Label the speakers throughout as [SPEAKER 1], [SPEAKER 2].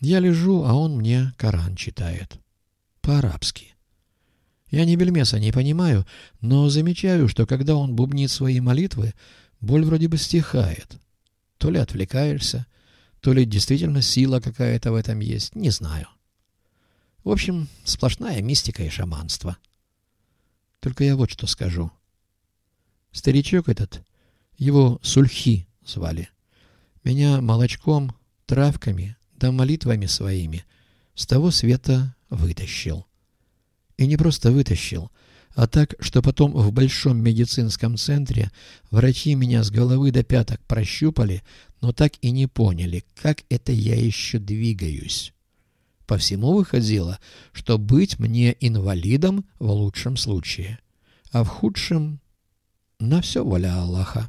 [SPEAKER 1] Я лежу, а он мне Коран читает. По-арабски. Я ни бельмеса не понимаю, но замечаю, что когда он бубнит свои молитвы, боль вроде бы стихает. То ли отвлекаешься, то ли действительно сила какая-то в этом есть, не знаю. В общем, сплошная мистика и шаманство. Только я вот что скажу. Старичок этот, его Сульхи звали, меня молочком, травками да молитвами своими с того света вытащил. И не просто вытащил, а так, что потом в большом медицинском центре врачи меня с головы до пяток прощупали, но так и не поняли, как это я еще двигаюсь. По всему выходило, что быть мне инвалидом в лучшем случае, а в худшем на все воля Аллаха.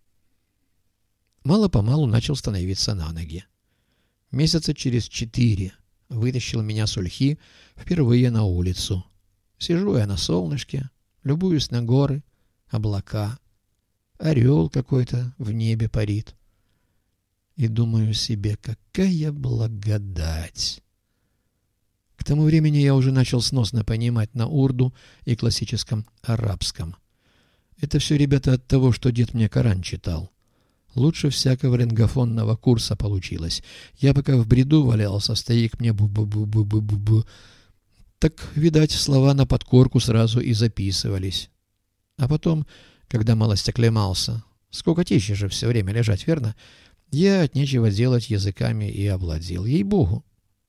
[SPEAKER 1] Мало-помалу начал становиться на ноги. Месяца через 4 вытащил меня Сульхи впервые на улицу. Сижу я на солнышке, любуюсь на горы, облака. Орел какой-то в небе парит. И думаю себе, какая благодать! К тому времени я уже начал сносно понимать на урду и классическом арабском. Это все, ребята, от того, что дед мне Коран читал. Лучше всякого рингофонного курса получилось. Я пока в бреду валялся, старик мне бу-бу-бу-бу-бу-бу. Так, видать, слова на подкорку сразу и записывались. А потом, когда малость оклемался, сколько тище же все время лежать, верно? Я от нечего делать языками и овладел, ей-богу.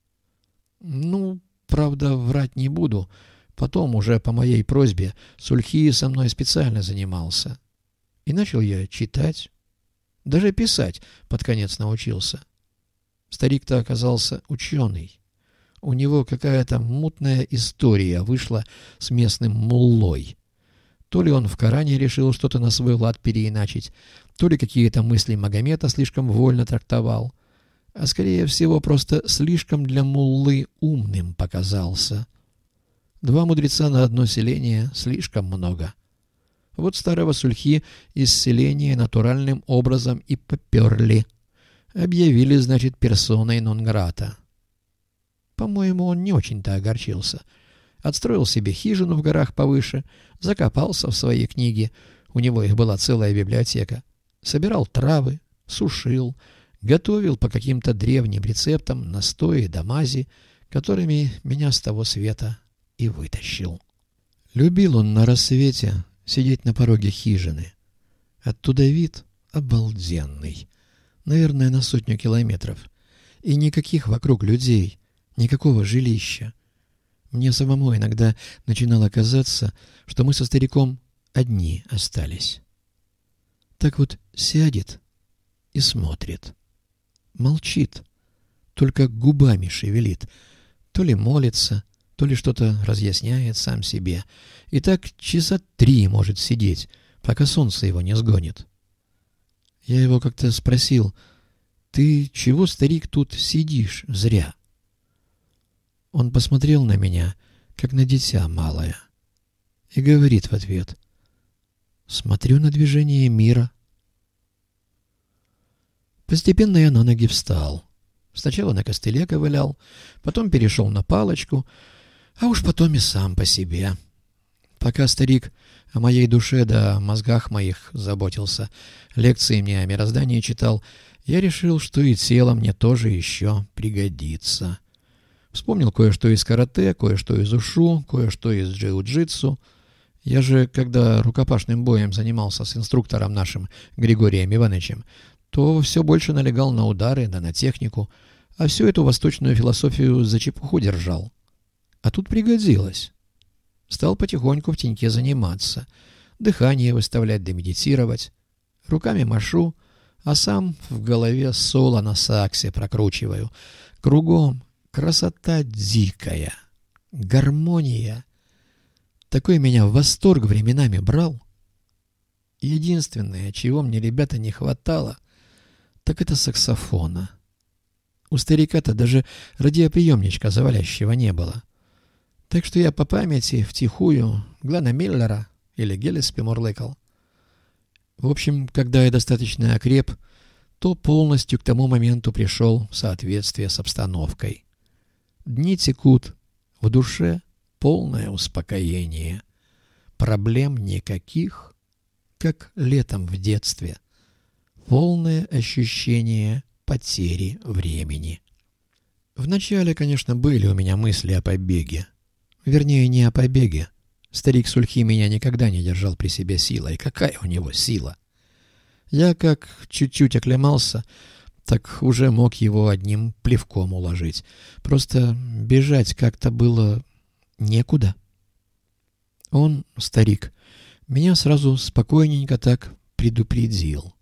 [SPEAKER 1] Ну, правда, врать не буду. Потом, уже по моей просьбе, Сульхи со мной специально занимался. И начал я читать. Даже писать под конец научился. Старик-то оказался ученый. У него какая-то мутная история вышла с местным муллой. То ли он в Коране решил что-то на свой лад переиначить, то ли какие-то мысли Магомета слишком вольно трактовал, а скорее всего просто слишком для муллы умным показался. 2 мудреца на одно селение слишком много. Вот старого Сульхи из селения натуральным образом и поперли. Объявили, значит, персоной нон-грата. По-моему, он не очень-то огорчился. Отстроил себе хижину в горах повыше, закопался в свои книги, у него их была целая библиотека, собирал травы, сушил, готовил по каким-то древним рецептам настои да мази, которыми меня с того света и вытащил. Любил он на рассвете сидеть на пороге хижины. Оттуда вид обалденный, наверное, на 100 километров, и никаких вокруг людей, никакого жилища. Мне самому иногда начинало казаться, что мы со стариком одни остались. Так вот сядет и смотрит. Молчит, только губами шевелит. То ли молится, то ли что-то разъясняет сам себе. И так часа 3 может сидеть, пока солнце его не сгонит. Я его как-то спросил: «Ты чего, старик, тут сидишь зря?» Он посмотрел на меня, как на дитя малое, и говорит в ответ: «Смотрю на движение мира». Постепенно я на ноги встал. Сначала на костыле ковылял, потом перешел на палочку, а уж потом и сам по себе. Пока старик о моей душе да о мозгах моих заботился, лекции мне о мироздании читал, я решил, что и тело мне тоже еще пригодится. Вспомнил кое-что из карате, кое-что из ушу, кое-что из джиу-джитсу. Я же, когда рукопашным боем занимался с инструктором нашим Григорием Ивановичем, то все больше налегал на удары да на технику, а всю эту восточную философию за чепуху держал. А тут пригодилось. Стал потихоньку в теньке заниматься, дыхание выставлять да медитировать. Руками машу, а сам в голове соло на саксе прокручиваю. Кругом красота дикая, гармония. Такой меня в восторг временами брал. Единственное, чего мне, ребята, не хватало, так это саксофона. У старика-то даже радиоприемничка завалящего не было. Так что я по памяти втихую Глена Миллера или Гелеспи мурлыкал. В общем, когда я достаточно окреп, то полностью к тому моменту пришел в соответствие с обстановкой. Дни текут, в душе полное успокоение. Проблем никаких, как летом в детстве. Полное ощущение потери времени. Вначале, конечно, были у меня мысли о побеге. Вернее, не о побеге. Старик Сульхи меня никогда не держал при себе силой. Какая у него сила? Я как чуть-чуть оклемался, так уже мог его одним плевком уложить. Просто бежать как-то было некуда. Он, старик, меня сразу спокойненько так предупредил.